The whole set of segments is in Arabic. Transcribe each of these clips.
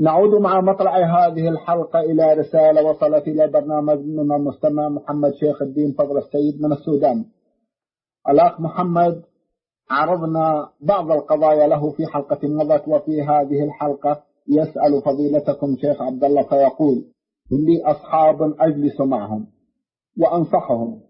نعود مع مطلع هذه الحلقة إلى رسالة وصلت إلى برنامجنا المستمع محمد شيخ الدين فضل السيد من السودان. الأخ محمد عرضنا بعض القضايا له في حلقة مضت، وفي هذه الحلقة يسأل فضيلتكم شيخ عبد الله فيقول: لي أصحاب أجلس معهم وأنصحهم،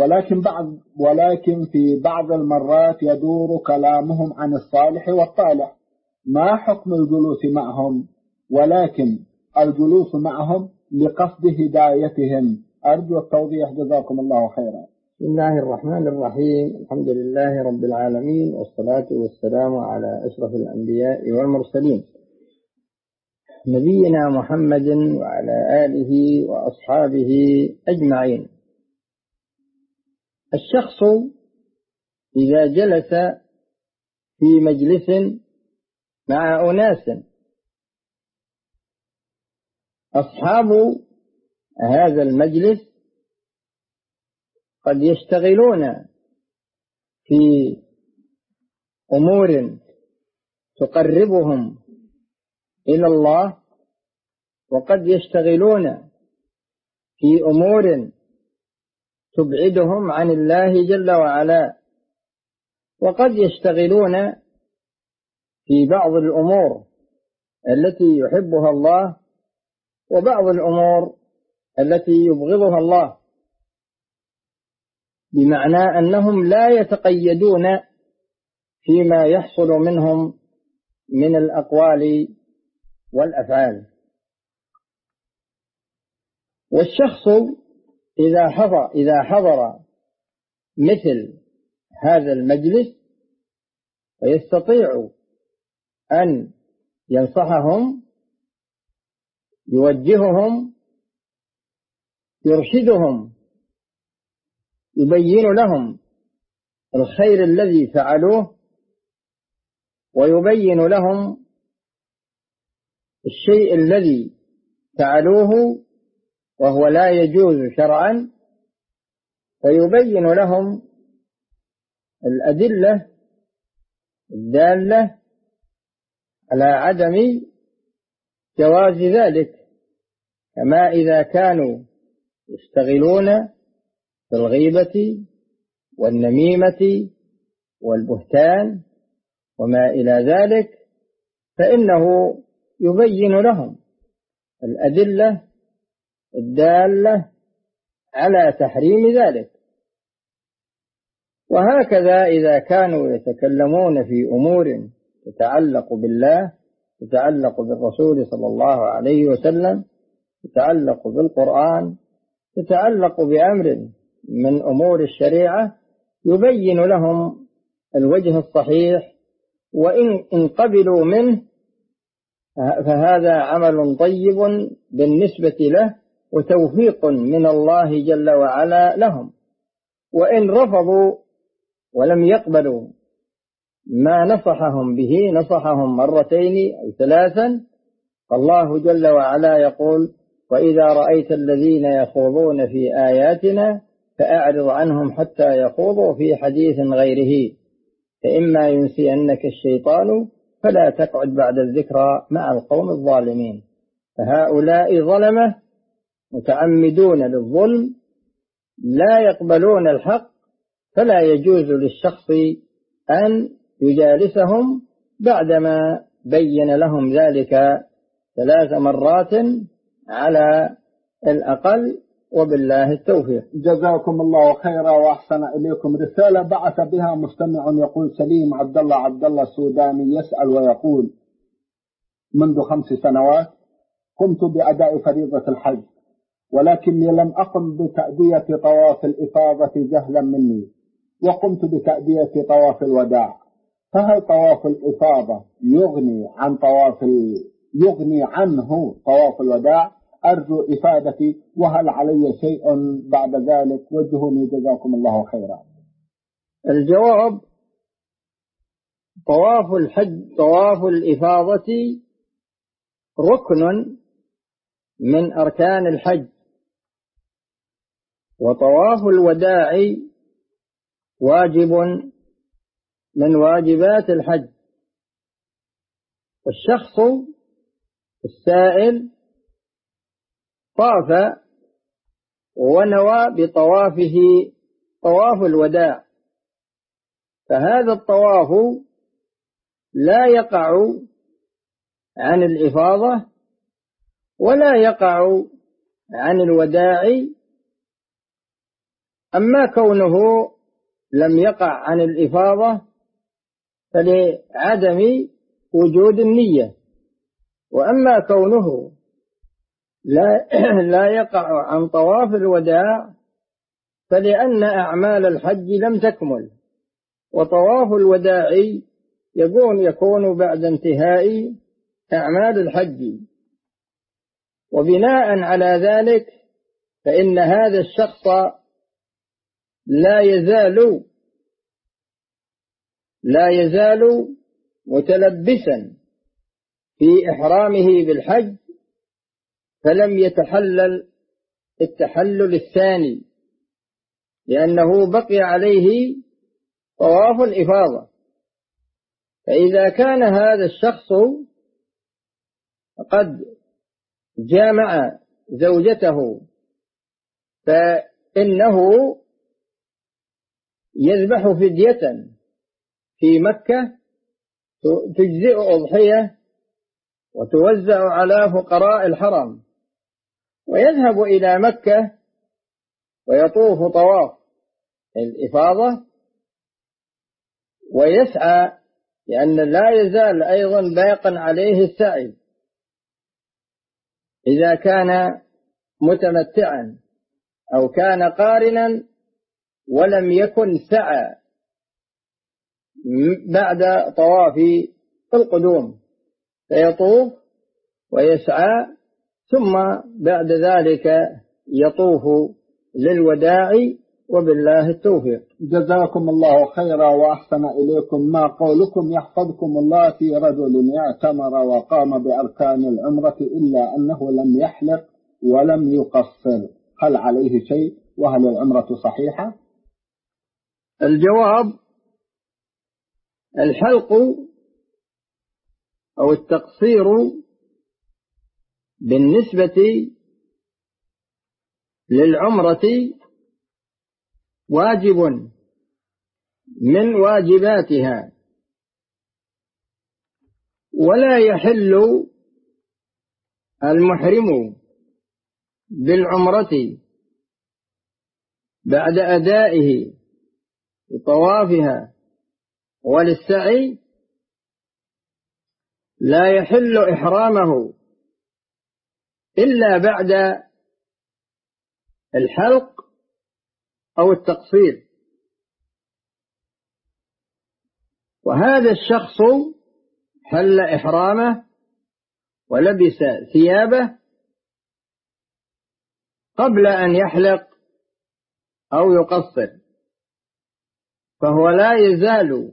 ولكن في بعض المرات يدور كلامهم عن الصالح والطالح. ما حكم الجلوس معهم؟ ولكن الجلوس معهم لقصد هدايتهم. أرجو التوضيح، جزاكم الله خيرا. بسم الله الرحمن الرحيم. الحمد لله رب العالمين، والصلاة والسلام على أشرف الأنبياء والمرسلين، نبينا محمد وعلى آله وأصحابه أجمعين. الشخص إذا جلس في مجلس مع أناس، أصحاب هذا المجلس قد يشتغلون في أمور تقربهم إلى الله، وقد يشتغلون في أمور تبعدهم عن الله جل وعلا، وقد يشتغلون في بعض الأمور التي يحبها الله وبعض الأمور التي يبغضها الله، بمعنى أنهم لا يتقيدون فيما يحصل منهم من الأقوال والأفعال. والشخص إذا حضر مثل هذا المجلس فيستطيع أن ينصحهم، يوجههم، يرشدهم، يبين لهم الخير الذي فعلوه، ويبين لهم الشيء الذي فعلوه وهو لا يجوز شرعا، ويبين لهم الأدلة الدالة على عدم جواز ذلك. كما إذا كانوا يشتغلون بالغيبة والنميمة والبهتان وما إلى ذلك، فإنه يبين لهم الأدلة الدالة على تحريم ذلك. وهكذا إذا كانوا يتكلمون في أمور تتعلق بالله، تتعلق بالرسول صلى الله عليه وسلم، تتعلق بالقرآن، تتعلق بأمر من أمور الشريعة، يبين لهم الوجه الصحيح، وإن قبلوا منه فهذا عمل طيب بالنسبة له وتوفيق من الله جل وعلا لهم. وإن رفضوا ولم يقبلوا ما نصحهم به، نصحهم مرتين أو ثلاثا، فالله جل وعلا يقول: وإذا رأيت الذين يخوضون في آياتنا فأعرض عنهم حتى يخوضوا في حديث غيره، فإما ينسينك الشيطان فلا تقعد بعد الذكرى مع القوم الظالمين. فهؤلاء ظلمة متعمدون للظلم، لا يقبلون الحق، فلا يجوز للشخص أن يجالسهم بعدما بين لهم ذلك 3 مرات على الأقل، وبالله التوفيق. جزاكم الله خيرا وأحسن إليكم. رسالة بعث بها مستمع يقول: سليم عبد الله السوداني يسأل ويقول: منذ 5 سنوات قمت بأداء فريضة الحج، ولكني لم أقم بتأدية طواف الإفاضة جهلا مني، وقمت بتأدية طواف الوداع، فهل طواف الإفاضة يغني عنه طواف الوداع؟ أرجو إفادتي، وهل علي شيء بعد ذلك؟ وجهوني جزاكم الله خيرا. الجواب: طواف الحج، طواف الإفاضة ركن من أركان الحج، وطواف الوداع واجب من واجبات الحج. والشخص السائل طاف ونوى بطوافه طواف الوداع، فهذا الطواف لا يقع عن الإفاضة ولا يقع عن الوداع. أما كونه لم يقع عن الإفاضة فلعدم وجود النية، وأما كونه لا يقع عن طواف الوداع فلأن أعمال الحج لم تكمل، وطواف الوداع يكون بعد انتهاء أعمال الحج. وبناء على ذلك فإن هذا الشخص لا يزال متلبسا في إحرامه بالحج، فلم يتحلل التحلل الثاني، لأنه بقي عليه طواف الإفاضة. فإذا كان هذا الشخص قد جامع زوجته فإنه يذبح فدية في مكة تجزئ أضحية وتوزع على فقراء الحرم، ويذهب إلى مكة ويطوف طواف الإفاضة ويسعى، لأن لا يزال أيضا باقا عليه السعي إذا كان متمتعا أو كان قارنا ولم يكن سعى بعد طواف القدوم، فيطوف ويسعى ثم بعد ذلك يطوف للوداع، وبالله التوفيق. جزاكم الله خيرا وأحسن إليكم. ما قولكم يحفظكم الله في رجل اعتمر وقام بأركان العمرة إلا أنه لم يحلق ولم يقصر، هل عليه شيء وهل العمرة صحيحة؟ الجواب: الحلق أو التقصير بالنسبة للعمرة واجب من واجباتها، ولا يحل المحرم بالعمرة بعد أدائه لطوافها وللسعي، لا يحل إحرامه إلا بعد الحلق أو التقصير. وهذا الشخص حل إحرامه ولبس ثيابه قبل أن يحلق أو يقصر، فهو لا يزال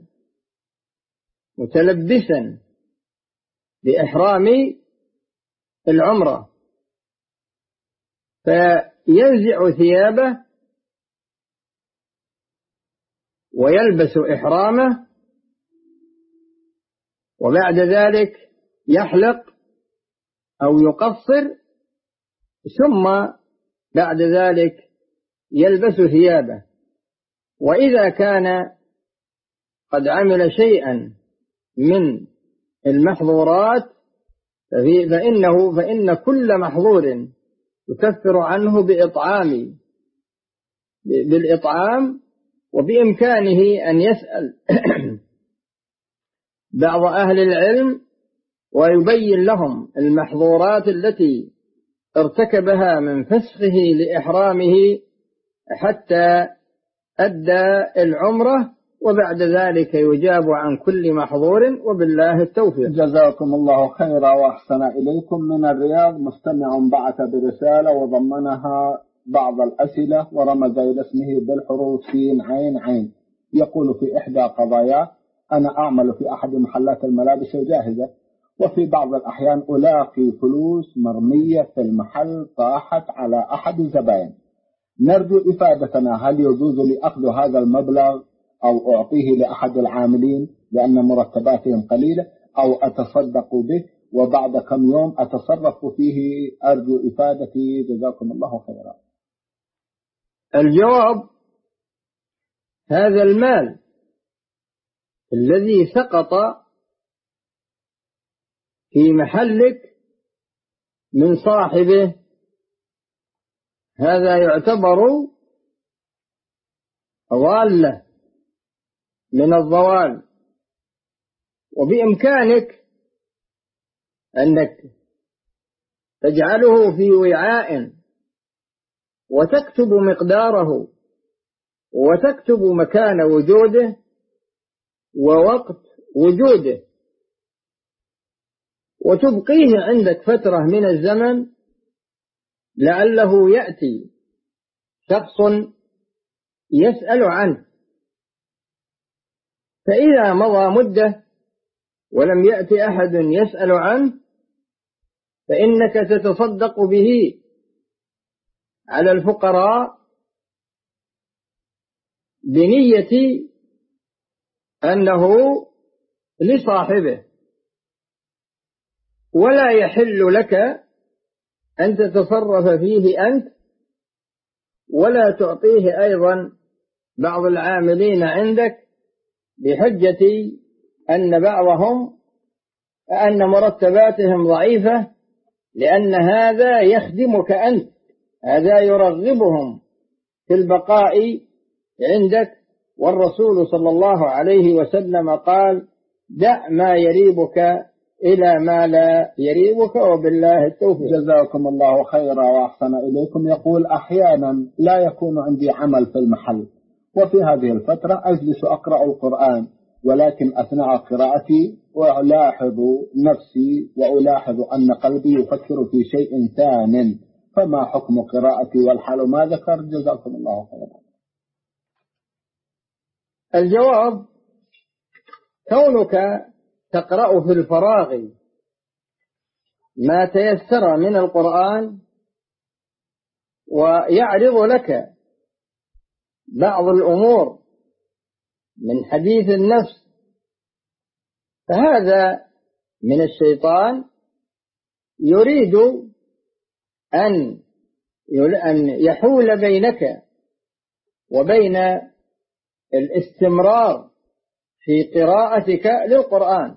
متلبسا بإحرام العمرة، فينزع ثيابه ويلبس إحرامه، وبعد ذلك يحلق أو يقصر، ثم بعد ذلك يلبس ثيابه. وإذا كان قد عمل شيئا من المحظورات فإن كل محظور يكفر عنه بالإطعام، وبإمكانه أن يسأل بعض أهل العلم ويبين لهم المحظورات التي ارتكبها من فسخه لإحرامه حتى أدى العمرة، وبعد ذلك يجاب عن كل محظور، وبالله التوفيق. جزاكم الله خيرا وأحسن إليكم. من الرياض مستمع بعث برسالة وضمنها بعض الأسئلة ورمز إلى اسمه بالحروف سين عين عين. يقول في إحدى قضاياه: أنا أعمل في أحد محلات الملابس الجاهزة، وفي بعض الأحيان ألاقي فلوس مرمية في المحل طاحت على أحد الزبائن. نرجو إفادتنا، هل يجوز لي أخذ هذا المبلغ أو أعطيه لأحد العاملين لأن مرتباتهم قليلة، أو أتصدق به، وبعد كم يوم أتصرف فيه؟ أرجو إفادتي، جزاكم الله خيرا. الجواب: هذا المال الذي سقط في محلك من صاحبه هذا يعتبر ضالة من الضوال، وبإمكانك أنك تجعله في وعاء وتكتب مقداره وتكتب مكان وجوده ووقت وجوده، وتبقيه عندك فترة من الزمن لعله يأتي شخص يسأل عنه، فإذا مضى مدة ولم يأتي أحد يسأل عنه فإنك تتصدق به على الفقراء بنية أنه لصاحبه، ولا يحل لك أن تتصرف فيه أنت ولا تعطيه أيضا بعض العاملين عندك، بحجة أن بعضهم أن مرتباتهم ضعيفة، لأن هذا يخدمك أنت، هذا يرغبهم في البقاء عندك. والرسول صلى الله عليه وسلم قال: دع ما يريبك إلى ما لا يريبك، وبالله التوفيق. جزاكم الله خيرا وأحسن إليكم. يقول: أحيانا لا يكون عندي عمل في المحل، وفي هذه الفترة أجلس أقرأ القرآن، ولكن أثناء قراءتي ألاحظ نفسي وألاحظ أن قلبي يفكر في شيء ثان، فما حكم قراءتي والحال ما ذكر؟ جزاكم الله خيرا. الجواب: كونك تقرأ في الفراغ ما تيسر من القرآن ويعرض لك بعض الأمور من حديث النفس، فهذا من الشيطان يريد أن يحول بينك وبين الاستمرار في قراءتك للقرآن،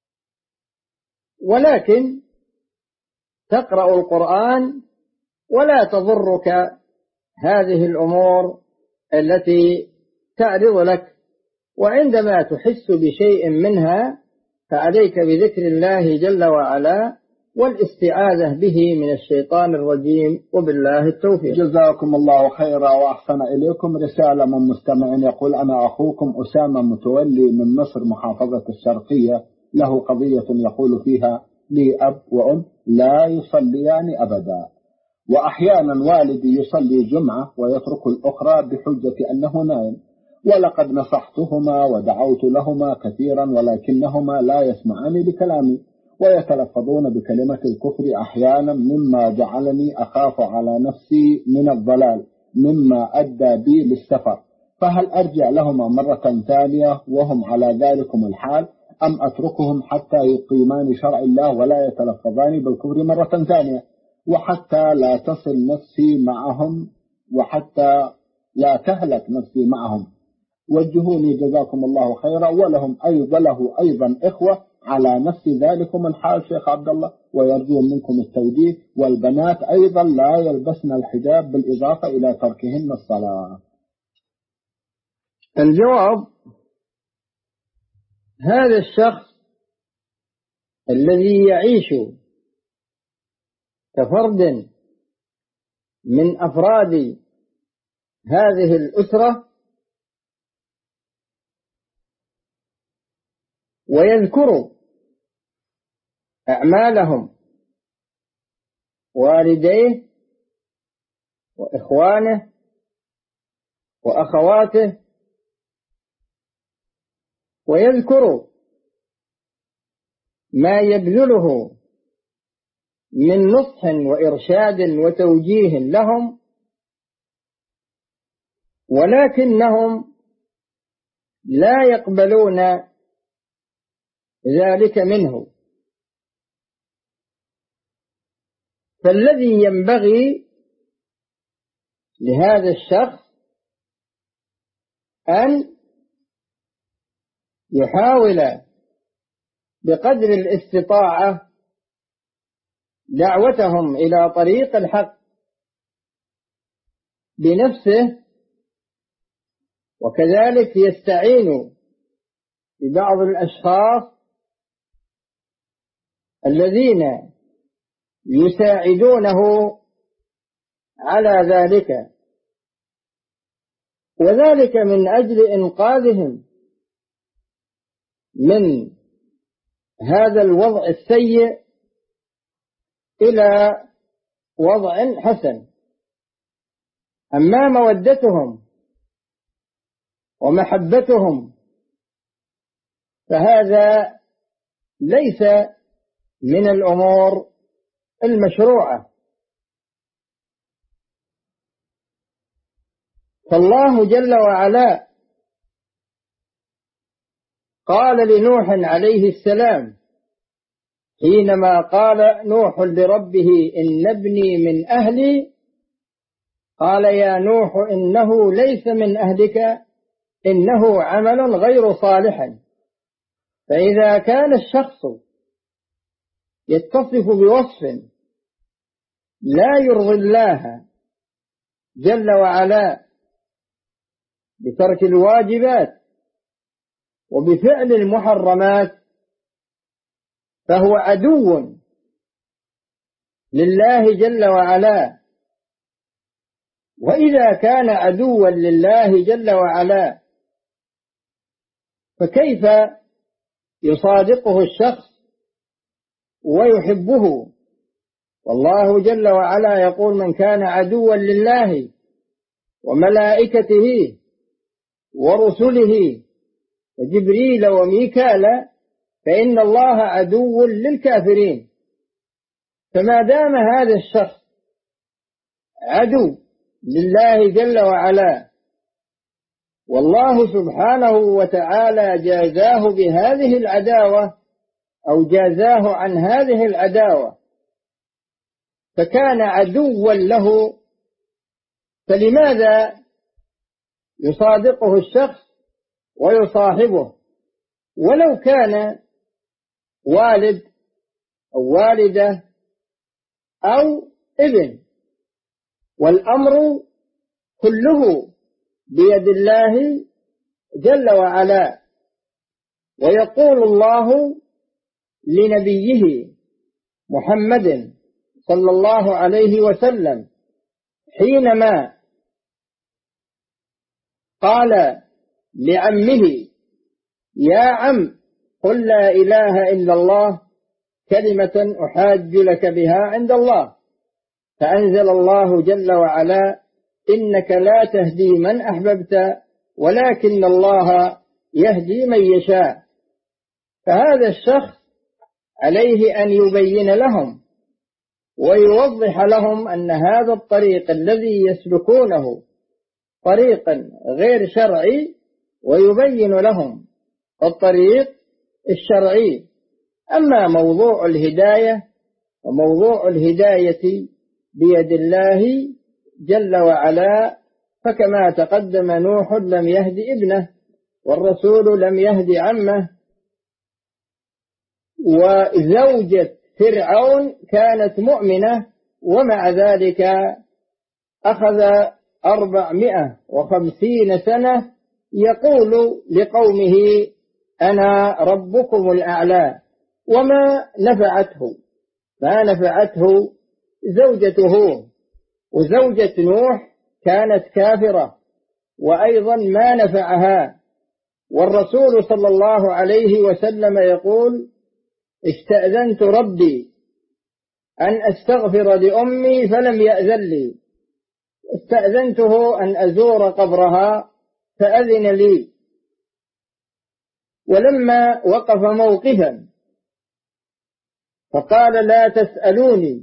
ولكن تقرأ القرآن ولا تضرك هذه الأمور التي تعرض لك، وعندما تحس بشيء منها فعليك بذكر الله جل وعلا والاستعاذة به من الشيطان الرجيم، وبالله التوفيق. جزاكم الله خيرا وأحسن إليكم. رسالة من مستمع يقول: أنا أخوكم أسامة متولي من مصر محافظة الشرقية، له قضية يقول فيها: لي أب وأم لا يصليان أبدا، وأحيانا والدي يصلي جمعة ويترك الأخرى بحجة أنه نائم، ولقد نصحتهما ودعوت لهما كثيرا ولكنهما لا يسمعان لكلامي ويتلفظون بكلمة الكفر أحيانا، مما جعلني أخاف على نفسي من الضلال مما أدى بي للسفر، فهل أرجع لهما مرة ثانية وهم على ذلكم الحال، أم أتركهم حتى يقيمان شرع الله ولا يتلفظان بالكفر مرة ثانية، وحتى لا تصل نفسي معهم وحتى لا تهلك نفسي معهم؟ وجهوني جزاكم الله خيرا. وله أيضا إخوة على نفس ذلكم الحال شيخ عبد الله، ويرجون منكم التوجيه. والبنات أيضا لا يلبسن الحجاب بالإضافة إلى تركهن الصلاة. الجواب: هذا الشخص الذي يعيش كفرد من أفراد هذه الأسرة ويذكر أعمالهم والديه وإخوانه وأخواته، ويذكر ما يبذله من نصح وإرشاد وتوجيه لهم، ولكنهم لا يقبلون ذلك منه، فالذي ينبغي لهذا الشخص أن يحاول بقدر الاستطاعة دعوتهم إلى طريق الحق بنفسه، وكذلك يستعين ببعض الأشخاص الذين يساعدونه على ذلك، وذلك من أجل إنقاذهم من هذا الوضع السيء إلى وضع حسن. أما مودتهم ومحبتهم فهذا ليس من الأمور المشروعة. فالله جل وعلا قال لنوح عليه السلام حينما قال نوح لربه إن ابني من أهلي، قال يا نوح إنه ليس من أهلك إنه عمل غير صالح. فإذا كان الشخص يتصف بوصف لا يرضي الله جل وعلا بترك الواجبات وبفعل المحرمات فهو عدو لله جل وعلا. وإذا كان عدوا لله جل وعلا فكيف يصادقه الشخص ويحبه؟ والله جل وعلا يقول من كان عدوا لله وملائكته ورسله وجبريل وميكال فإن الله عدو للكافرين. فما دام هذا الشخص عدو لله جل وعلا والله سبحانه وتعالى جازاه بهذه العداوة أو جازاه عن هذه العداوة فكان عدوا له، فلماذا يصادقه الشخص ويصاحبه ولو كان والد أو والدة أو ابن؟ والأمر كله بيد الله جل وعلا. ويقول الله لنبيه محمد صلى الله عليه وسلم حينما قال لعمه يا عم قل لا إله إلا الله كلمة أحاج لك بها عند الله، فأنزل الله جل وعلا إنك لا تهدي من أحببت ولكن الله يهدي من يشاء. فهذا الشخص عليه أن يبين لهم ويوضح لهم أن هذا الطريق الذي يسلكونه طريق غير شرعي، ويبين لهم الطريق الشرعي. أما موضوع الهداية وموضوع الهداية بيد الله جل وعلا، فكما تقدم نوح لم يهد ابنه والرسول لم يهد عمه، وزوجة فرعون كانت مؤمنة ومع ذلك أخذ 450 سنة يقول لقومه أنا ربكم الأعلى، وما نفعته زوجته. وزوجة نوح كانت كافرة وأيضا ما نفعها. والرسول صلى الله عليه وسلم يقول استأذنت ربي أن أستغفر لأمي فلم يأذن لي، استأذنته أن أزور قبرها فأذن لي. ولما وقف موقفا فقال لا تسألوني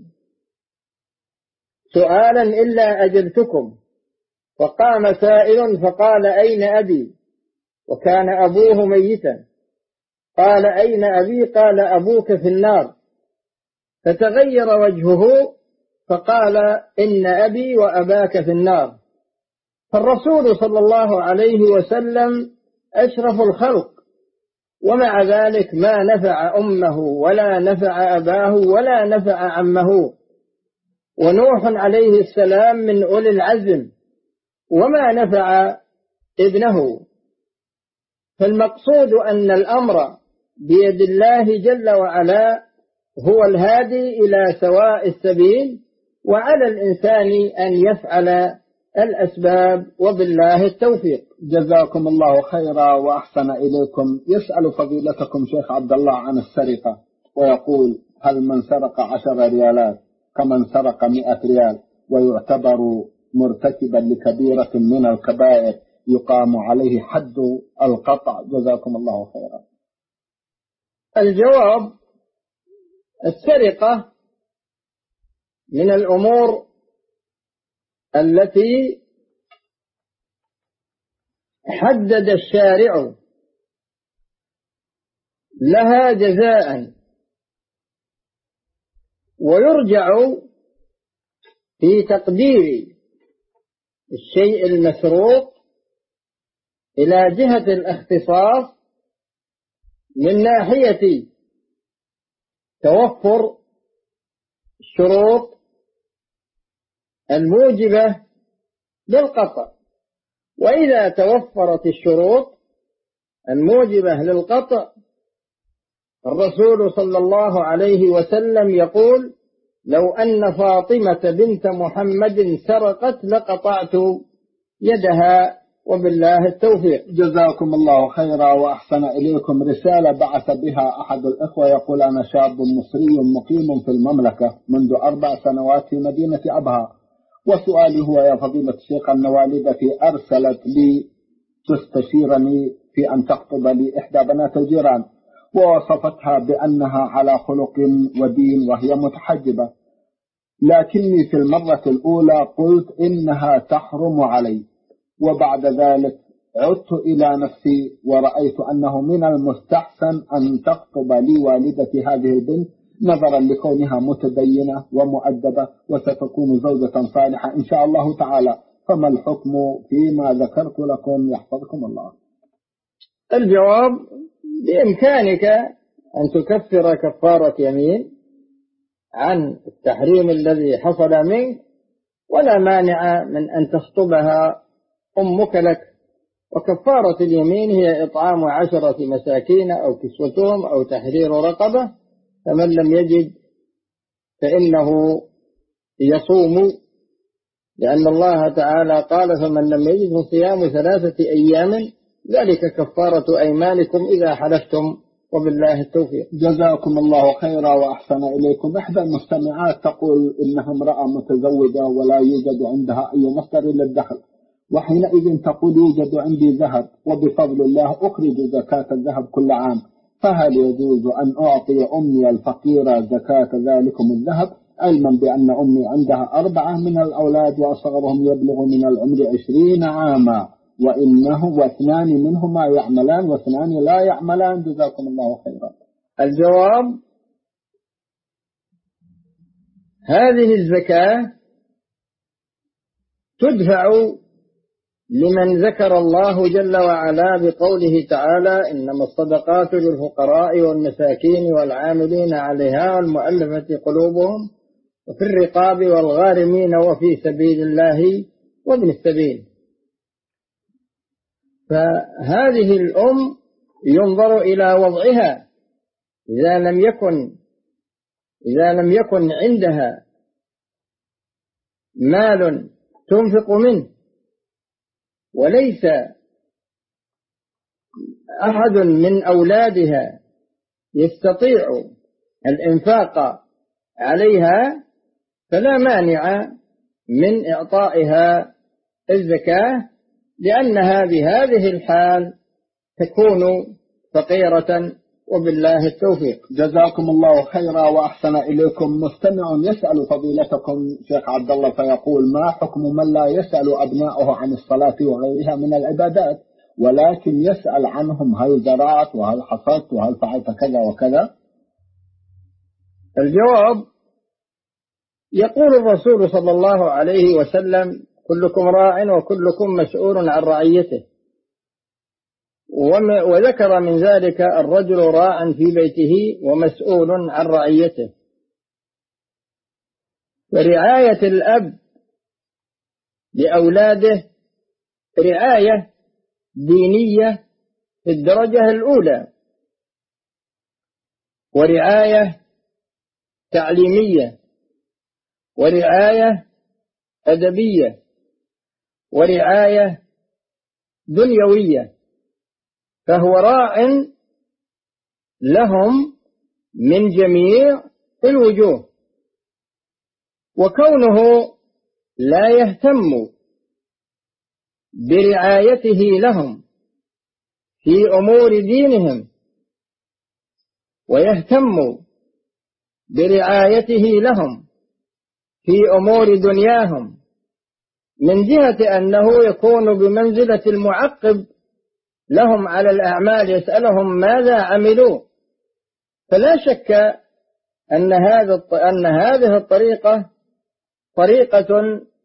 سؤالا إلا أجبتكم، فقام سائل فقال أين أبي؟ وكان أبوه ميتا. قال أين أبي؟ قال أبوك في النار. فتغير وجهه فقال إن أبي وأباك في النار. فالرسول صلى الله عليه وسلم أشرف الخلق، ومع ذلك ما نفع أمه ولا نفع أباه ولا نفع عمه. ونوح عليه السلام من أولي العزم وما نفع ابنه. فالمقصود أن الأمر بيد الله جل وعلا، هو الهادي إلى سواء السبيل، وعلى الإنسان أن يفعل الأسباب، وبالله التوفيق. جزاكم الله خيرا وأحسن إليكم. يسأل فضيلتكم شيخ عبد الله عن السرقة، ويقول: هل من سرق 10 ريالات كمن سرق 100 ريال ويعتبر مرتكبا لكبيرة من الكبائر يقام عليه حد القطع؟ جزاكم الله خيرا. الجواب: السرقة من الأمور التي حدد الشارع لها جزاء، ويرجع في تقدير الشيء المسروق إلى جهة الاختصاص من ناحية توفر الشروط الموجبة للقطع. وإذا توفرت الشروط الموجبة للقطع، الرسول صلى الله عليه وسلم يقول: لو أن فاطمة بنت محمد سرقت لقطعت يدها، وبالله التوفيق. جزاكم الله خيرا وأحسن إليكم. رسالة بعث بها أحد الإخوة يقول: أنا شاب مصري مقيم في المملكة منذ 4 سنوات في مدينة أبها، وسؤالي هو: يا فضيلة الشيخ، أن والدتي أرسلت لي تستشيرني في أن تخطب لي إحدى بنات الجيران، ووصفتها بأنها على خلق ودين وهي متحجبة، لكني في المرة الأولى قلت إنها تحرم علي، وبعد ذلك عدت إلى نفسي ورأيت أنه من المستحسن أن تخطب لي والدتي هذه البنت، نظرا لكونها متدينة ومؤدبة وستكون زوجة صالحة إن شاء الله تعالى، فما الحكم فيما ذكرت لكم يحفظكم الله؟ الجواب: بإمكانك أن تكفر كفارة يمين عن التحريم الذي حصل منك، ولا مانع من أن تخطبها أمك لك. وكفارة اليمين هي إطعام 10 مساكين أو كسوتهم أو تحرير رقبة، فمن لم يجد فإنه يصوم، لأن الله تعالى قال: فمن لم يجد فصيام 3 أيام ذلك كفارة أيمانكم إذا حلفتم، وبالله التوفيق. جزاكم الله خيرا وأحسن إليكم. إحدى المستمعات تقول إنها امرأة متزوجة ولا يوجد عندها أي مصدر للدخل، وحينئذ تقول: يوجد عندي ذهب وبفضل الله أخرج زكاة الذهب كل عام، فهل يجوز أن أعطي أمي الفقيرة زكاة ذلكم الذهب، علما بأن أمي عندها 4 من الأولاد وأصغرهم يبلغ من العمر 20 عاما، وإنه 2 منهما يعملان و2 لا يعملان؟ جزاكم الله خيرا. الجواب: هذه الزكاة تدفع لمن ذكر الله جل وعلا بقوله تعالى: إنما الصدقات للفقراء والمساكين والعاملين عليها والمؤلفة قلوبهم وفي الرقاب والغارمين وفي سبيل الله وابن السبيل. فهذه الأم ينظر إلى وضعها، إذا لم يكن عندها مال تنفق منه، وليس أحد من أولادها يستطيع الإنفاق عليها، فلا مانع من إعطائها الزكاة، لأنها بهذه الحال تكون فقيرة، وبالله التوفيق. جزاكم الله خيرا وأحسن إليكم. مستمع يسأل فضيلتكم شيخ عبد الله فيقول: ما حكم من لا يسأل أبنائه عن الصلاة وغيرها من العبادات، ولكن يسأل عنهم: هل زرعت وهل حصدت وهل فعلت كذا وكذا؟ الجواب: يقول الرسول صلى الله عليه وسلم: كلكم راع وكلكم مسؤول عن رعيته. وذكر من ذلك الرجل راع في بيته ومسؤول عن رعيته. ورعاية الأب لأولاده رعاية دينية في الدرجة الأولى، ورعاية تعليمية، ورعاية أدبية، ورعاية دنيوية، فهو راع لهم من جميع الوجوه. وكونه لا يهتم برعايته لهم في أمور دينهم ويهتم برعايته لهم في أمور دنياهم، من جهة أنه يكون بمنزلة المعقب لهم على الأعمال، يسألهم ماذا عملوا، فلا شك أن هذه الطريقة طريقة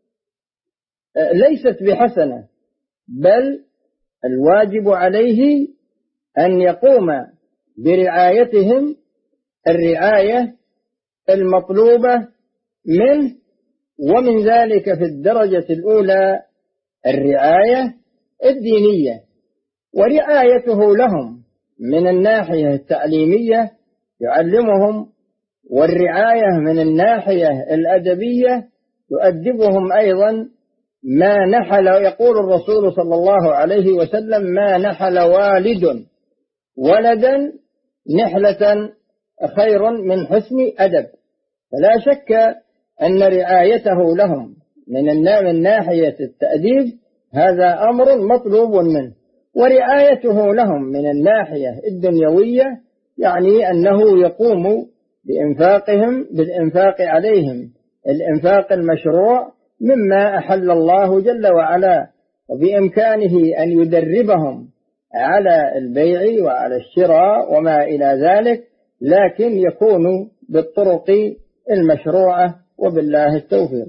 ليست بحسنة، بل الواجب عليه أن يقوم برعايتهم الرعاية المطلوبة منه، ومن ذلك في الدرجة الأولى الرعاية الدينية. ورعايته لهم من الناحية التعليمية يعلمهم، والرعاية من الناحية الأدبية يؤدبهم أيضا. ما نحل، يقول الرسول صلى الله عليه وسلم: ما نحل والد ولدا نحلة خير من حسن أدب. فلا شك أن رعايته لهم من ناحية التأديب هذا أمر مطلوب منه. ورعايته لهم من الناحية الدنيوية يعني أنه يقوم بالإنفاق عليهم، الإنفاق المشروع مما أحل الله جل وعلا، وبإمكانه أن يدربهم على البيع وعلى الشراء وما إلى ذلك، لكن يكون بالطرق المشروعة، وبالله التوفيق.